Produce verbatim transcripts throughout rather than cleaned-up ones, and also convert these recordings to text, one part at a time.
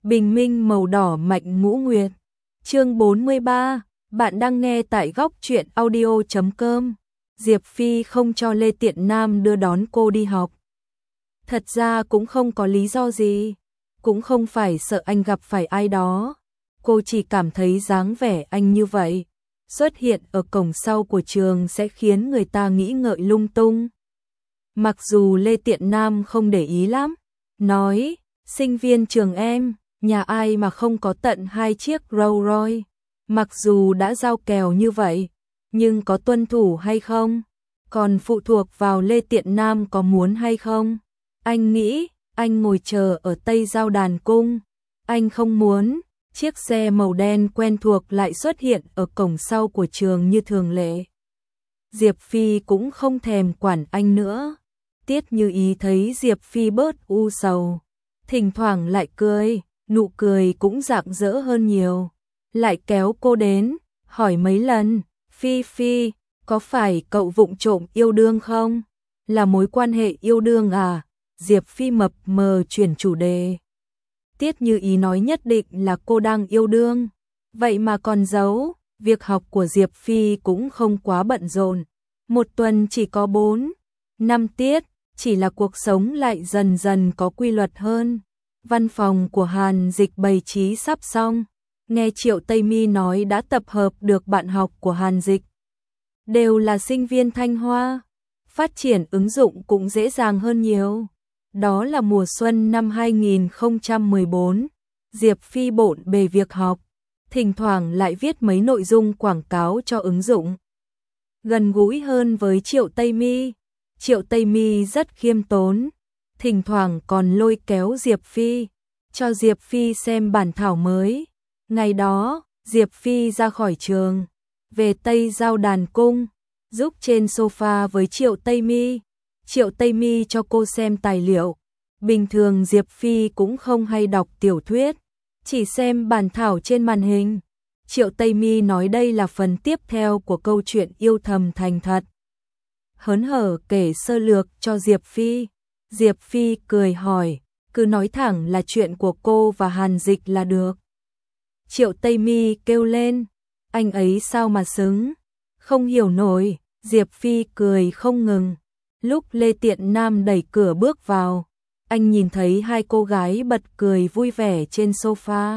Bình minh màu đỏ mạnh ngũ nguyệt. Chương bốn mươi ba, bạn đang nghe tại góc truyện audio chấm com. Diệp Phi không cho Lê Tiện Nam đưa đón cô đi học. Thật ra cũng không có lý do gì, cũng không phải sợ anh gặp phải ai đó. Cô chỉ cảm thấy dáng vẻ anh như vậy, xuất hiện ở cổng sau của trường sẽ khiến người ta nghĩ ngợi lung tung. Mặc dù Lê Tiện Nam không để ý lắm, nói, sinh viên trường em, nhà ai mà không có tận hai chiếc Rolls Royce. Mặc dù đã giao kèo như vậy, nhưng có tuân thủ hay không, còn phụ thuộc vào Lê Tiện Nam có muốn hay không. Anh nghĩ, anh ngồi chờ ở Tây Giao Đàn Cung, anh không muốn chiếc xe màu đen quen thuộc lại xuất hiện ở cổng sau của trường như thường lệ. Diệp Phi cũng không thèm quản anh nữa. Tiết Như Ý thấy Diệp Phi bớt u sầu, thỉnh thoảng lại cười, nụ cười cũng rạng rỡ hơn nhiều. Lại kéo cô đến, hỏi mấy lần, Phi Phi, có phải cậu vụng trộm yêu đương không? Là mối quan hệ yêu đương à? Diệp Phi mập mờ chuyển chủ đề. Tiết Như Ý nói nhất định là cô đang yêu đương, vậy mà còn giấu. Việc học của Diệp Phi cũng không quá bận rộn, một tuần chỉ có bốn, năm tiết, chỉ là cuộc sống lại dần dần có quy luật hơn. Văn phòng của Hàn Dịch bày trí sắp xong, nghe Triệu Tây Mi nói đã tập hợp được bạn học của Hàn Dịch, đều là sinh viên Thanh Hoa, phát triển ứng dụng cũng dễ dàng hơn nhiều. Đó là mùa xuân năm hai nghìn không trăm mười bốn, Diệp Phi bộn bề việc học, thỉnh thoảng lại viết mấy nội dung quảng cáo cho ứng dụng. Gần gũi hơn với Triệu Tây Mi, Triệu Tây Mi rất khiêm tốn, thỉnh thoảng còn lôi kéo Diệp Phi, cho Diệp Phi xem bản thảo mới. Ngày đó, Diệp Phi ra khỏi trường, về Tây Giao Đàn Cung, giúp trên sofa với Triệu Tây Mi. Triệu Tây Mi cho cô xem tài liệu. Bình thường Diệp Phi cũng không hay đọc tiểu thuyết, chỉ xem bản thảo trên màn hình. Triệu Tây Mi nói đây là phần tiếp theo của câu chuyện yêu thầm thành thật. Hớn hở kể sơ lược cho Diệp Phi. Diệp Phi cười hỏi, cứ nói thẳng là chuyện của cô và Hàn Dịch là được. Triệu Tây Mi kêu lên, anh ấy sao mà xứng, không hiểu nổi. Diệp Phi cười không ngừng. Lúc Lê Tiện Nam đẩy cửa bước vào, anh nhìn thấy hai cô gái bật cười vui vẻ trên sofa.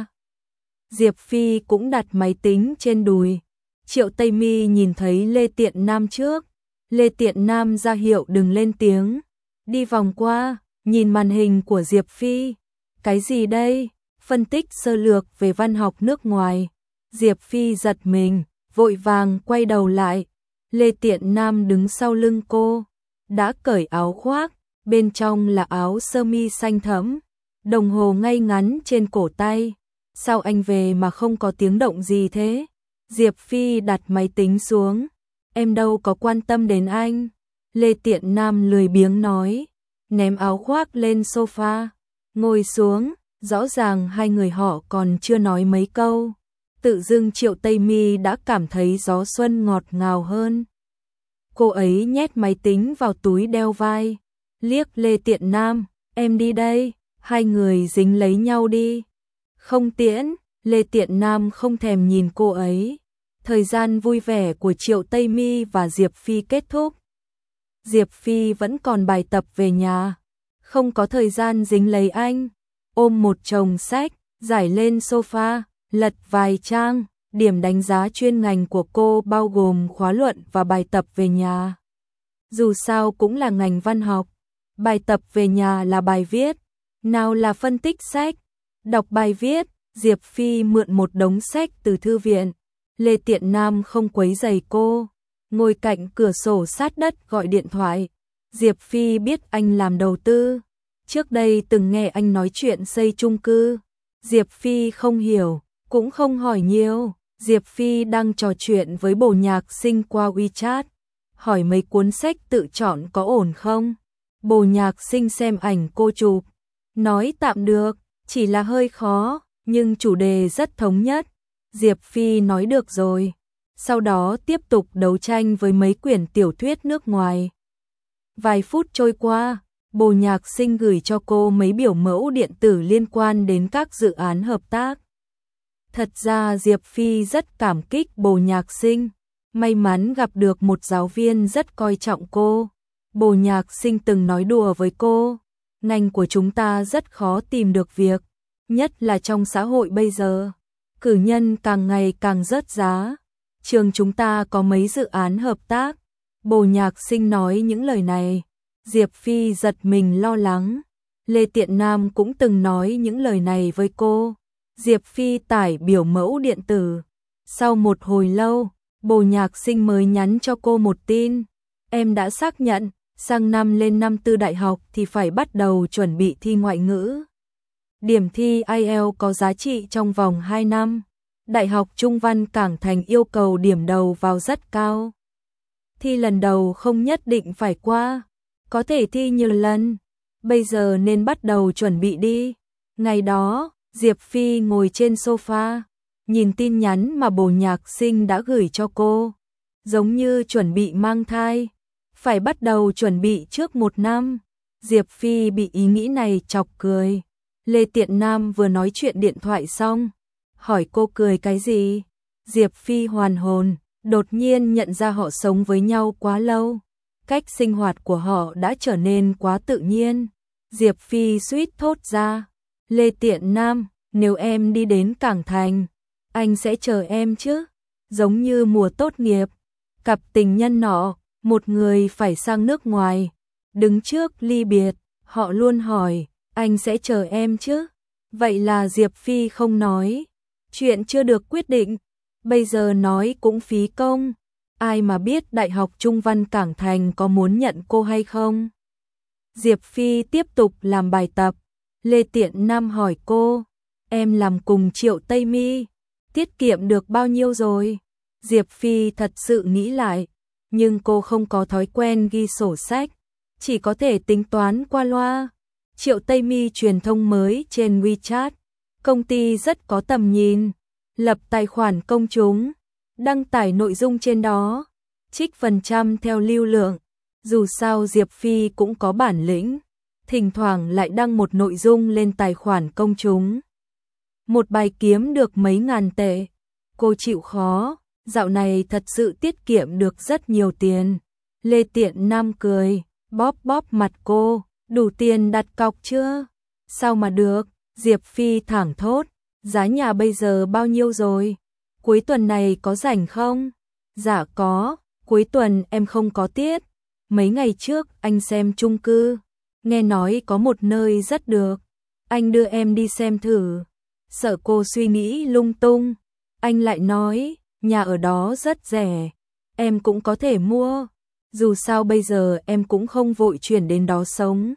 Diệp Phi cũng đặt máy tính trên đùi. Triệu Tây Mi nhìn thấy Lê Tiện Nam trước. Lê Tiện Nam ra hiệu đừng lên tiếng, đi vòng qua, nhìn màn hình của Diệp Phi. Cái gì đây? Phân tích sơ lược về văn học nước ngoài. Diệp Phi giật mình, vội vàng quay đầu lại. Lê Tiện Nam đứng sau lưng cô, đã cởi áo khoác, bên trong là áo sơ mi xanh thẫm, đồng hồ ngay ngắn trên cổ tay. Sao anh về mà không có tiếng động gì thế? Diệp Phi đặt máy tính xuống, em đâu có quan tâm đến anh. Lê Tiện Nam lười biếng nói, ném áo khoác lên sofa, ngồi xuống. Rõ ràng hai người họ còn chưa nói mấy câu, tự dưng Triệu Tây Mi đã cảm thấy gió xuân ngọt ngào hơn. Cô ấy nhét máy tính vào túi đeo vai, liếc Lê Tiện Nam, em đi đây, hai người dính lấy nhau đi. Không tiễn. Lê Tiện Nam không thèm nhìn cô ấy. Thời gian vui vẻ của Triệu Tây Mi và Diệp Phi kết thúc. Diệp Phi vẫn còn bài tập về nhà, không có thời gian dính lấy anh. Ôm một chồng sách, giải lên sofa, lật vài trang. Điểm đánh giá chuyên ngành của cô bao gồm khóa luận và bài tập về nhà. Dù sao cũng là ngành văn học, bài tập về nhà là bài viết, nào là phân tích sách. Đọc bài viết, Diệp Phi mượn một đống sách từ thư viện. Lê Tiện Nam không quấy rầy cô, ngồi cạnh cửa sổ sát đất gọi điện thoại. Diệp Phi biết anh làm đầu tư, trước đây từng nghe anh nói chuyện xây chung cư. Diệp Phi không hiểu, cũng không hỏi nhiều. Diệp Phi đang trò chuyện với Bồ Nhạc Sinh qua WeChat, hỏi mấy cuốn sách tự chọn có ổn không. Bồ Nhạc Sinh xem ảnh cô chụp, nói tạm được, chỉ là hơi khó, nhưng chủ đề rất thống nhất. Diệp Phi nói được rồi, sau đó tiếp tục đấu tranh với mấy quyển tiểu thuyết nước ngoài. Vài phút trôi qua, Bồ Nhạc Sinh gửi cho cô mấy biểu mẫu điện tử liên quan đến các dự án hợp tác. Thật ra Diệp Phi rất cảm kích Bồ Nhạc Sinh, may mắn gặp được một giáo viên rất coi trọng cô. Bồ Nhạc Sinh từng nói đùa với cô, ngành của chúng ta rất khó tìm được việc, nhất là trong xã hội bây giờ, cử nhân càng ngày càng rớt giá. Trường chúng ta có mấy dự án hợp tác. Bồ Nhạc Sinh nói những lời này, Diệp Phi giật mình lo lắng. Lê Tiện Nam cũng từng nói những lời này với cô. Diệp Phi tải biểu mẫu điện tử. Sau một hồi lâu, Bồ Nhạc Sinh mới nhắn cho cô một tin. Em đã xác nhận, sang năm lên năm tư đại học thì phải bắt đầu chuẩn bị thi ngoại ngữ. Điểm thi ai eo có giá trị trong vòng hai năm. Đại học Trung văn Cảng Thành yêu cầu điểm đầu vào rất cao. Thi lần đầu không nhất định phải qua, có thể thi nhiều lần. Bây giờ nên bắt đầu chuẩn bị đi. Ngày đó, Diệp Phi ngồi trên sofa, nhìn tin nhắn mà Bồ Nhạc Sinh đã gửi cho cô. Giống như chuẩn bị mang thai, phải bắt đầu chuẩn bị trước một năm. Diệp Phi bị ý nghĩ này chọc cười. Lê Tiện Nam vừa nói chuyện điện thoại xong, hỏi cô cười cái gì. Diệp Phi hoàn hồn, đột nhiên nhận ra họ sống với nhau quá lâu. Cách sinh hoạt của họ đã trở nên quá tự nhiên. Diệp Phi suýt thốt ra, Lê Tiện Nam, nếu em đi đến Cảng Thành, anh sẽ chờ em chứ. Giống như mùa tốt nghiệp, cặp tình nhân nọ, một người phải sang nước ngoài, đứng trước ly biệt, họ luôn hỏi, anh sẽ chờ em chứ. Vậy là Diệp Phi không nói, chuyện chưa được quyết định, bây giờ nói cũng phí công. Ai mà biết Đại học Trung văn Cảng Thành có muốn nhận cô hay không. Diệp Phi tiếp tục làm bài tập. Lê Tiện Nam hỏi cô, em làm cùng Triệu Tây Mi, tiết kiệm được bao nhiêu rồi? Diệp Phi thật sự nghĩ lại, nhưng cô không có thói quen ghi sổ sách, chỉ có thể tính toán qua loa. Triệu Tây Mi truyền thông mới trên WeChat, công ty rất có tầm nhìn, lập tài khoản công chúng, đăng tải nội dung trên đó, trích phần trăm theo lưu lượng. Dù sao Diệp Phi cũng có bản lĩnh, thỉnh thoảng lại đăng một nội dung lên tài khoản công chúng. Một bài kiếm được mấy ngàn tệ, cô chịu khó, dạo này thật sự tiết kiệm được rất nhiều tiền. Lê Tiện Nam cười, bóp bóp mặt cô, đủ tiền đặt cọc chưa? Sao mà được? Diệp Phi thẳng thốt, giá nhà bây giờ bao nhiêu rồi? Cuối tuần này có rảnh không? Dạ có, cuối tuần em không có tiết. Mấy ngày trước anh xem chung cư, nghe nói có một nơi rất được, anh đưa em đi xem thử. Sợ cô suy nghĩ lung tung, anh lại nói, nhà ở đó rất rẻ, em cũng có thể mua. Dù sao bây giờ em cũng không vội chuyển đến đó sống.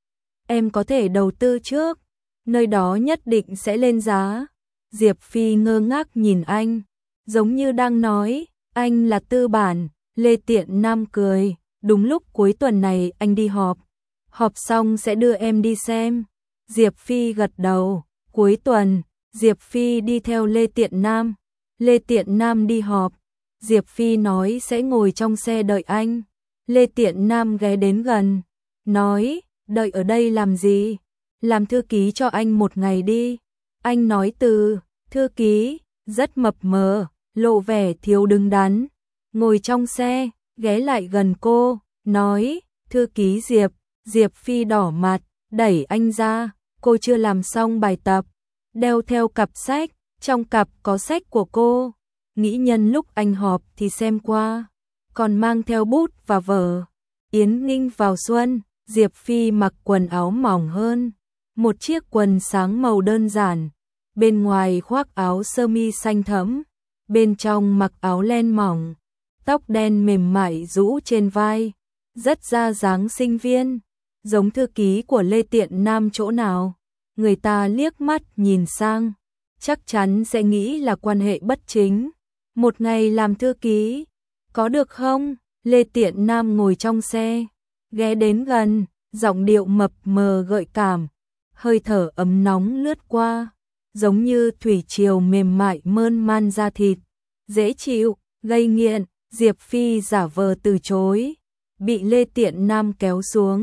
Em có thể đầu tư trước, nơi đó nhất định sẽ lên giá. Diệp Phi ngơ ngác nhìn anh, giống như đang nói, anh là tư bản. Lê Tiện Nam cười, đúng lúc cuối tuần này anh đi họp, họp xong sẽ đưa em đi xem. Diệp Phi gật đầu, cuối tuần, Diệp Phi đi theo Lê Tiện Nam. Lê Tiện Nam đi họp, Diệp Phi nói sẽ ngồi trong xe đợi anh. Lê Tiện Nam ghé đến gần, nói, đợi ở đây làm gì? Làm thư ký cho anh một ngày đi. Anh nói từ, thư ký, rất mập mờ, lộ vẻ thiếu đứng đắn. Ngồi trong xe, ghé lại gần cô, nói, thư ký Diệp. Diệp Phi đỏ mặt, đẩy anh ra, cô chưa làm xong bài tập, đeo theo cặp sách, trong cặp có sách của cô. Nghĩ nhân lúc anh họp thì xem qua, còn mang theo bút và vở. Yến Ninh vào xuân, Diệp Phi mặc quần áo mỏng hơn, một chiếc quần sáng màu đơn giản, bên ngoài khoác áo sơ mi xanh thẫm, bên trong mặc áo len mỏng, tóc đen mềm mại rũ trên vai, rất ra dáng sinh viên, giống thư ký của Lê Tiện Nam chỗ nào. Người ta liếc mắt nhìn sang, chắc chắn sẽ nghĩ là quan hệ bất chính. Một ngày làm thư ký, có được không? Lê Tiện Nam ngồi trong xe, ghé đến gần, giọng điệu mập mờ gợi cảm, hơi thở ấm nóng lướt qua, giống như thủy triều mềm mại mơn man da thịt, dễ chịu, gây nghiện. Diệp Phi giả vờ từ chối, bị Lê Tiện Nam kéo xuống,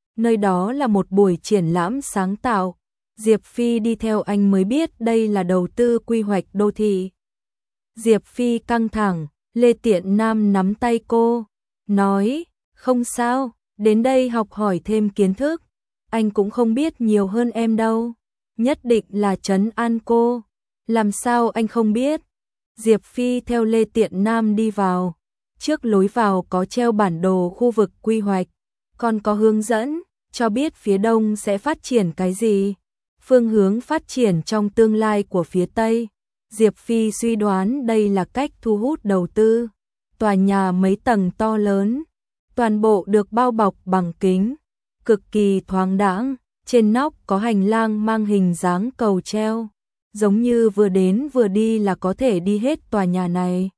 nơi đó là một buổi triển lãm sáng tạo. Diệp Phi đi theo anh mới biết đây là đầu tư quy hoạch đô thị. Diệp Phi căng thẳng, Lê Tiện Nam nắm tay cô, nói, không sao, đến đây học hỏi thêm kiến thức. Anh cũng không biết nhiều hơn em đâu, nhất định là trấn an cô. Làm sao anh không biết? Diệp Phi theo Lê Tiện Nam đi vào. Trước lối vào có treo bản đồ khu vực quy hoạch, còn có hướng dẫn, cho biết phía đông sẽ phát triển cái gì, phương hướng phát triển trong tương lai của phía Tây. Diệp Phi suy đoán đây là cách thu hút đầu tư. Tòa nhà mấy tầng to lớn, toàn bộ được bao bọc bằng kính, cực kỳ thoáng đãng, trên nóc có hành lang mang hình dáng cầu treo, giống như vừa đến vừa đi là có thể đi hết tòa nhà này.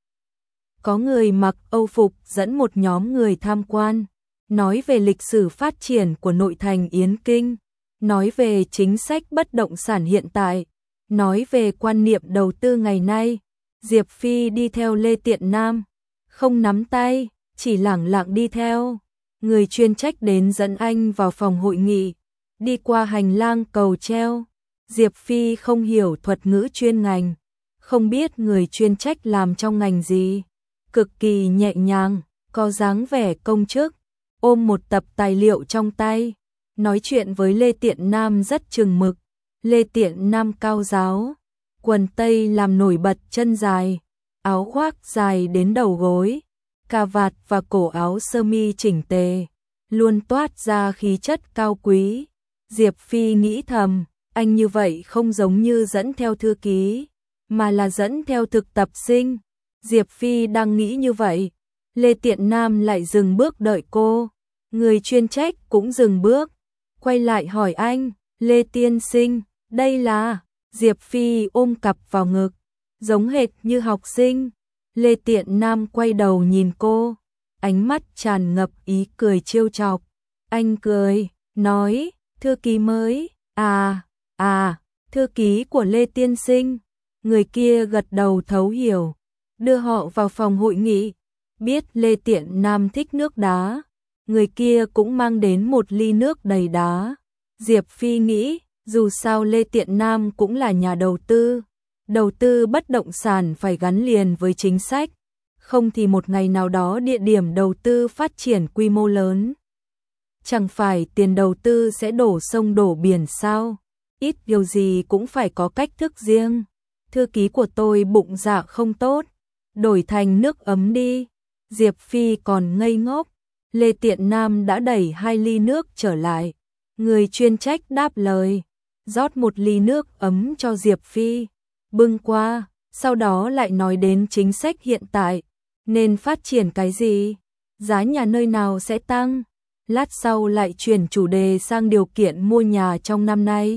Có người mặc Âu phục dẫn một nhóm người tham quan, nói về lịch sử phát triển của nội thành Yến Kinh, nói về chính sách bất động sản hiện tại, nói về quan niệm đầu tư ngày nay. Diệp Phi đi theo Lê Tiện Nam, không nắm tay, chỉ lẳng lặng đi theo. Người chuyên trách đến dẫn anh vào phòng hội nghị, đi qua hành lang cầu treo. Diệp Phi không hiểu thuật ngữ chuyên ngành, không biết người chuyên trách làm trong ngành gì, cực kỳ nhẹ nhàng, có dáng vẻ công chức, ôm một tập tài liệu trong tay, nói chuyện với Lê Tiện Nam rất chừng mực. Lê Tiện Nam cao ráo, quần tây làm nổi bật chân dài, áo khoác dài đến đầu gối, cà vạt và cổ áo sơ mi chỉnh tề, luôn toát ra khí chất cao quý. Diệp Phi nghĩ thầm, anh như vậy không giống như dẫn theo thư ký, mà là dẫn theo thực tập sinh. Diệp Phi đang nghĩ như vậy, Lê Tiện Nam lại dừng bước đợi cô. Người chuyên trách cũng dừng bước, quay lại hỏi anh, Lê tiên sinh, đây là... Diệp Phi ôm cặp vào ngực, giống hệt như học sinh. Lê Tiện Nam quay đầu nhìn cô, ánh mắt tràn ngập ý cười trêu chọc. Anh cười, nói, thư ký mới, à, à, thư ký của Lê tiên sinh. Người kia gật đầu thấu hiểu, đưa họ vào phòng hội nghị. Biết Lê Tiện Nam thích nước đá, người kia cũng mang đến một ly nước đầy đá. Diệp Phi nghĩ, dù sao Lê Tiện Nam cũng là nhà đầu tư, đầu tư bất động sản phải gắn liền với chính sách, không thì một ngày nào đó địa điểm đầu tư phát triển quy mô lớn, chẳng phải tiền đầu tư sẽ đổ sông đổ biển sao? Ít điều gì cũng phải có cách thức riêng. Thư ký của tôi bụng dạ không tốt, đổi thành nước ấm đi. Diệp Phi còn ngây ngốc, Lê Tiện Nam đã đẩy hai ly nước trở lại. Người chuyên trách đáp lời, rót một ly nước ấm cho Diệp Phi, bưng qua, sau đó lại nói đến chính sách hiện tại, nên phát triển cái gì, giá nhà nơi nào sẽ tăng. Lát sau lại chuyển chủ đề sang điều kiện mua nhà trong năm nay.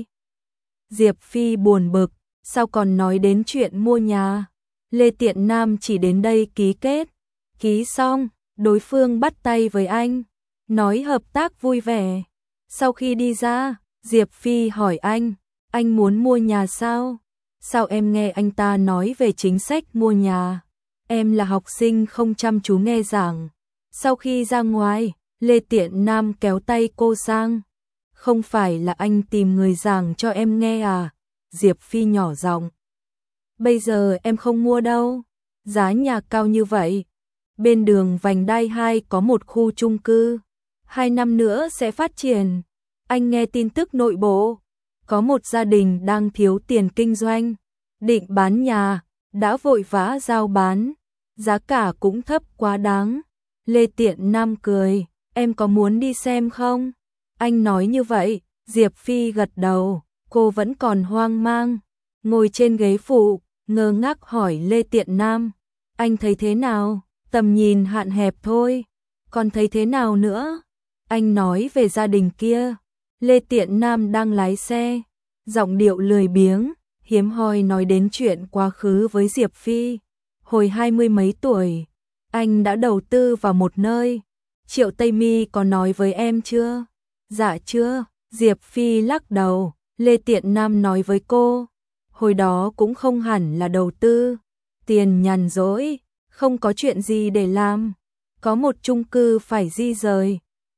Diệp Phi buồn bực, sao còn nói đến chuyện mua nhà? Lê Tiện Nam chỉ đến đây ký kết, ký xong, đối phương bắt tay với anh, nói hợp tác vui vẻ. Sau khi đi ra, Diệp Phi hỏi anh, anh muốn mua nhà sao? Sao em nghe anh ta nói về chính sách mua nhà? Em là học sinh không chăm chú nghe giảng. Sau khi ra ngoài, Lê Tiện Nam kéo tay cô sang. Không phải là anh tìm người giảng cho em nghe à? Diệp Phi nhỏ giọng. Bây giờ em không mua đâu. Giá nhà cao như vậy. Bên đường vành đai hai có một khu chung cư. Hai năm nữa sẽ phát triển. Anh nghe tin tức nội bộ. Có một gia đình đang thiếu tiền kinh doanh. Định bán nhà. Đã vội vã giao bán. Giá cả cũng thấp quá đáng. Lê Tiện Nam cười. Em có muốn đi xem không? Anh nói như vậy. Diệp Phi gật đầu. Cô vẫn còn hoang mang. Ngồi trên ghế phụ, ngơ ngác hỏi Lê Tiện Nam. Anh thấy thế nào? Tầm nhìn hạn hẹp thôi. Còn thấy thế nào nữa? Anh nói về gia đình kia. Lê Tiện Nam đang lái xe. Giọng điệu lười biếng, hiếm hoi nói đến chuyện quá khứ với Diệp Phi. Hồi hai mươi mấy tuổi, anh đã đầu tư vào một nơi. Triệu Tây Mi có nói với em chưa? Dạ chưa. Diệp Phi lắc đầu. Lê Tiện Nam nói với cô. Hồi đó cũng không hẳn là đầu tư. Tiền nhàn rỗi, không có chuyện gì để làm. Có một chung cư phải di rời.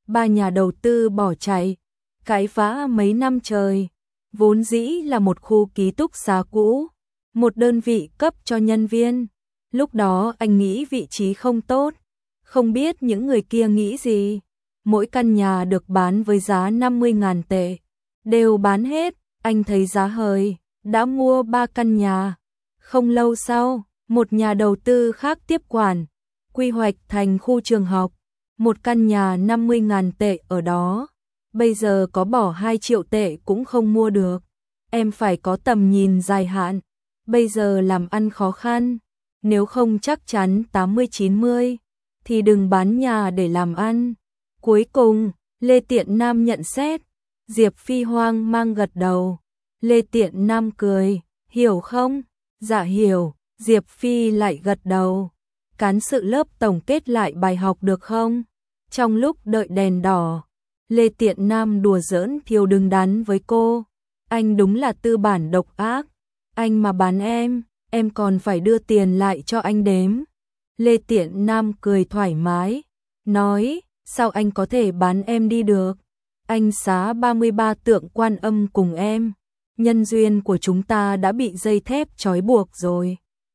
ba nhà đầu tư bỏ chạy, cãi vã mấy năm trời. Vốn dĩ là một khu ký túc xá cũ, một đơn vị cấp cho nhân viên. Lúc đó anh nghĩ vị trí không tốt, không biết những người kia nghĩ gì. Mỗi căn nhà được bán với giá năm mươi nghìn tệ, đều bán hết, anh thấy giá hời, đã mua ba căn nhà. Không lâu sau, một nhà đầu tư khác tiếp quản, quy hoạch thành khu trường học, một căn nhà năm mươi nghìn tệ ở đó. Bây giờ có bỏ hai triệu tệ cũng không mua được. Em phải có tầm nhìn dài hạn, bây giờ làm ăn khó khăn, nếu không chắc chắn tám mươi chín mươi, thì đừng bán nhà để làm ăn. Cuối cùng, Lê Tiện Nam nhận xét, Diệp Phi hoang mang gật đầu. Lê Tiện Nam cười, hiểu không? Dạ hiểu, Diệp Phi lại gật đầu. Cán sự lớp tổng kết lại bài học được không? Trong lúc đợi đèn đỏ, Lê Tiện Nam đùa giỡn Thiều đứng đắn với cô. Anh đúng là tư bản độc ác. Anh mà bán em, em còn phải đưa tiền lại cho anh đếm. Lê Tiện Nam cười thoải mái, nói, sao anh có thể bán em đi được? Anh xá ba mươi ba tượng Quan Âm cùng em. Nhân duyên của chúng ta đã bị dây thép trói buộc rồi.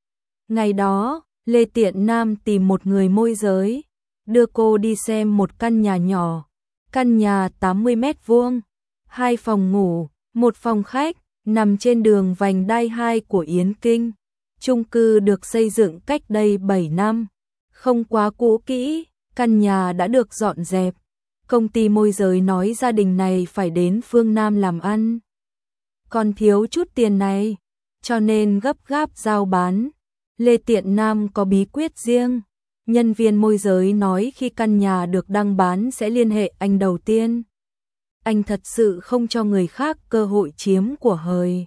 Ngày đó, Lê Tiện Nam tìm một người môi giới, đưa cô đi xem một căn nhà nhỏ. Căn nhà tám mươi mét vuông, hai phòng ngủ, một phòng khách, nằm trên đường vành đai hai của Yến Kinh. Chung cư được xây dựng cách đây bảy năm, không quá cũ kỹ, căn nhà đã được dọn dẹp. Công ty môi giới nói gia đình này phải đến phương Nam làm ăn, còn thiếu chút tiền này, cho nên gấp gáp giao bán. Lê Tiện Nam có bí quyết riêng. Nhân viên môi giới nói khi căn nhà được đăng bán sẽ liên hệ anh đầu tiên. Anh thật sự không cho người khác cơ hội chiếm của hời.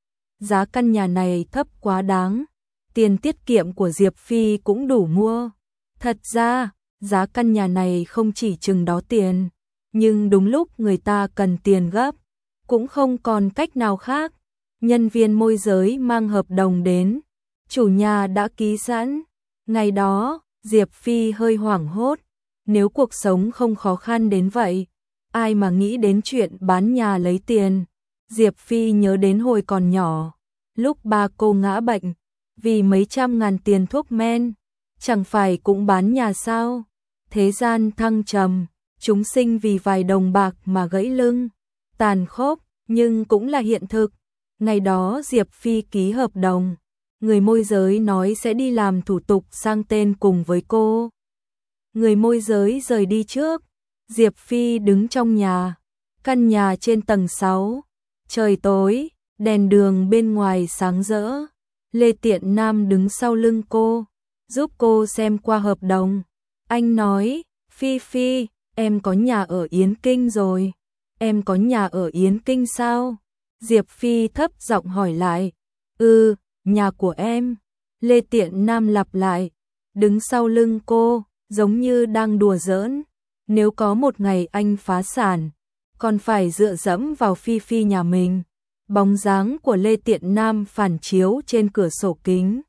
Giá căn nhà này thấp quá đáng, tiền tiết kiệm của Diệp Phi cũng đủ mua. Thật ra, giá căn nhà này không chỉ chừng đó tiền, nhưng đúng lúc người ta cần tiền gấp, cũng không còn cách nào khác. Nhân viên môi giới mang hợp đồng đến, chủ nhà đã ký sẵn. Ngày đó, Diệp Phi hơi hoảng hốt, nếu cuộc sống không khó khăn đến vậy, ai mà nghĩ đến chuyện bán nhà lấy tiền. Diệp Phi nhớ đến hồi còn nhỏ, lúc ba cô ngã bệnh, vì mấy trăm ngàn tiền thuốc men, chẳng phải cũng bán nhà sao? Thế gian thăng trầm, chúng sinh vì vài đồng bạc mà gãy lưng, tàn khốc, nhưng cũng là hiện thực. Ngày đó Diệp Phi ký hợp đồng, người môi giới nói sẽ đi làm thủ tục sang tên cùng với cô. Người môi giới rời đi trước, Diệp Phi đứng trong nhà, căn nhà trên tầng sáu. Trời tối, đèn đường bên ngoài sáng rỡ. Lê Tiện Nam đứng sau lưng cô, giúp cô xem qua hợp đồng. Anh nói, Phi Phi, em có nhà ở Yến Kinh rồi. Em có nhà ở Yến Kinh sao? Diệp Phi thấp giọng hỏi lại. Ừ, nhà của em. Lê Tiện Nam lặp lại, đứng sau lưng cô, giống như đang đùa giỡn. Nếu có một ngày anh phá sản, còn phải dựa dẫm vào Phi Phi nhà mình. Bóng dáng của Lê Tiện Nam phản chiếu trên cửa sổ kính.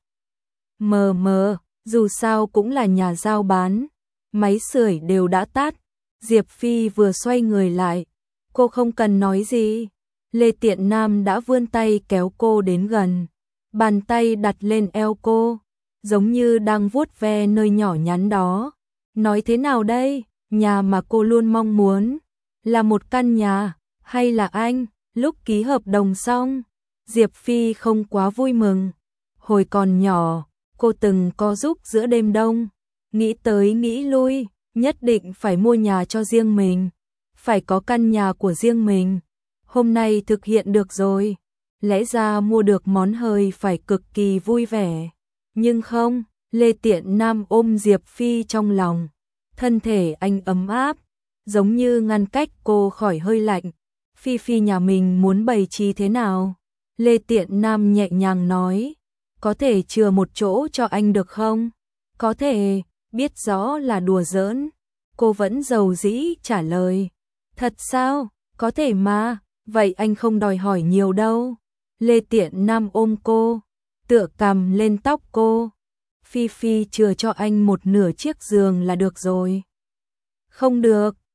Mờ mờ, dù sao cũng là nhà giao bán, máy sưởi đều đã tắt. Diệp Phi vừa xoay người lại, cô không cần nói gì. Lê Tiện Nam đã vươn tay kéo cô đến gần, bàn tay đặt lên eo cô, giống như đang vuốt ve nơi nhỏ nhắn đó. Nói thế nào đây, nhà mà cô luôn mong muốn, là một căn nhà, hay là anh? Lúc ký hợp đồng xong, Diệp Phi không quá vui mừng. Hồi còn nhỏ, cô từng co giúp giữa đêm đông, nghĩ tới nghĩ lui, nhất định phải mua nhà cho riêng mình, phải có căn nhà của riêng mình. Hôm nay thực hiện được rồi, lẽ ra mua được món hời phải cực kỳ vui vẻ. Nhưng không, Lê Tiện Nam ôm Diệp Phi trong lòng, thân thể anh ấm áp, giống như ngăn cách cô khỏi hơi lạnh. Phi Phi nhà mình muốn bày trí thế nào? Lê Tiện Nam nhẹ nhàng nói, có thể chừa một chỗ cho anh được không? Có thể, biết rõ là đùa giỡn. Cô vẫn dầu dĩ trả lời, thật sao? Có thể mà, vậy anh không đòi hỏi nhiều đâu. Lê Tiện Nam ôm cô, tựa cằm lên tóc cô. Phi Phi chừa cho anh một nửa chiếc giường là được rồi. Không được,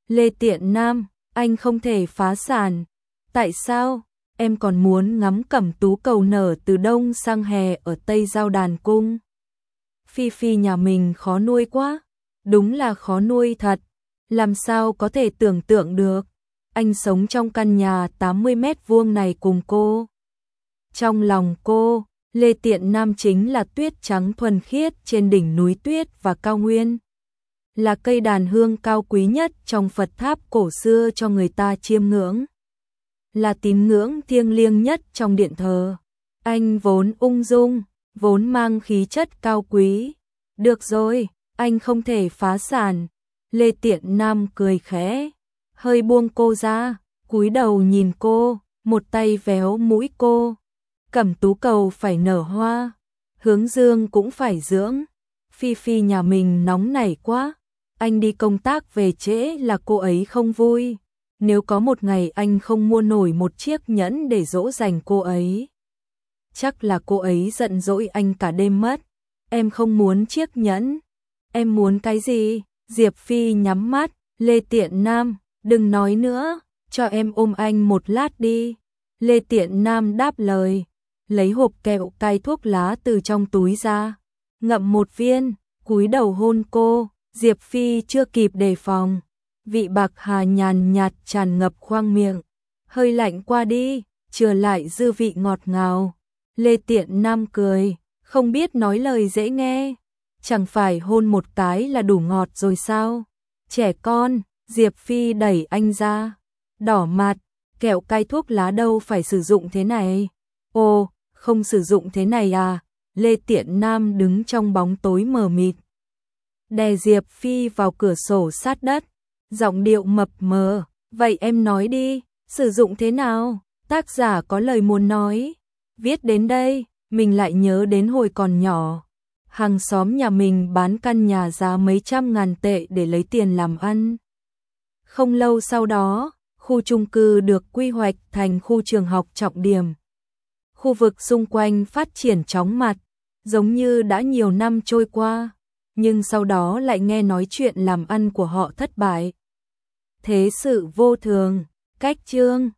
Lê Tiện Nam, anh không thể phá sản. Tại sao? Em còn muốn ngắm cẩm tú cầu nở từ đông sang hè ở Tây Giao Đàn Cung. Phi Phi nhà mình khó nuôi quá. Đúng là khó nuôi thật. Làm sao có thể tưởng tượng được. Anh sống trong căn nhà tám mươi mét vuông này cùng cô. Trong lòng cô, Lê Tiện Nam chính là tuyết trắng thuần khiết trên đỉnh núi tuyết và cao nguyên. Là cây đàn hương cao quý nhất trong Phật tháp cổ xưa cho người ta chiêm ngưỡng. Là tín ngưỡng thiêng liêng nhất trong điện thờ. Anh vốn ung dung, vốn mang khí chất cao quý. Được rồi, anh không thể phá sản. Lê Tiện Nam cười khẽ, hơi buông cô ra, cúi đầu nhìn cô, một tay véo mũi cô. Cẩm tú cầu phải nở hoa, hướng dương cũng phải dưỡng. Phi Phi nhà mình nóng nảy quá. Anh đi công tác về trễ là cô ấy không vui. Nếu có một ngày anh không mua nổi một chiếc nhẫn để dỗ dành cô ấy, chắc là cô ấy giận dỗi anh cả đêm mất. Em không muốn chiếc nhẫn. Em muốn cái gì? Diệp Phi nhắm mắt. Lê Tiện Nam, đừng nói nữa, cho em ôm anh một lát đi. Lê Tiện Nam đáp lời, lấy hộp kẹo cay thuốc lá từ trong túi ra, ngậm một viên, cúi đầu hôn cô. Diệp Phi chưa kịp đề phòng, vị bạc hà nhàn nhạt tràn ngập khoang miệng, hơi lạnh qua đi, chừa lại dư vị ngọt ngào. Lê Tiện Nam cười, không biết nói lời dễ nghe, chẳng phải hôn một cái là đủ ngọt rồi sao? Trẻ con. Diệp Phi đẩy anh ra, đỏ mặt, kẹo cay thuốc lá đâu phải sử dụng thế này. Ồ, không sử dụng thế này à? Lê Tiện Nam đứng trong bóng tối mờ mịt, đè Diệp Phi vào cửa sổ sát đất, giọng điệu mập mờ, vậy em nói đi, sử dụng thế nào? Tác giả có lời muốn nói. Viết đến đây, mình lại nhớ đến hồi còn nhỏ, hàng xóm nhà mình bán căn nhà giá mấy trăm ngàn tệ để lấy tiền làm ăn. Không lâu sau đó, khu chung cư được quy hoạch thành khu trường học trọng điểm. Khu vực xung quanh phát triển chóng mặt, giống như đã nhiều năm trôi qua, nhưng sau đó lại nghe nói chuyện làm ăn của họ thất bại. Thế sự vô thường, cách chương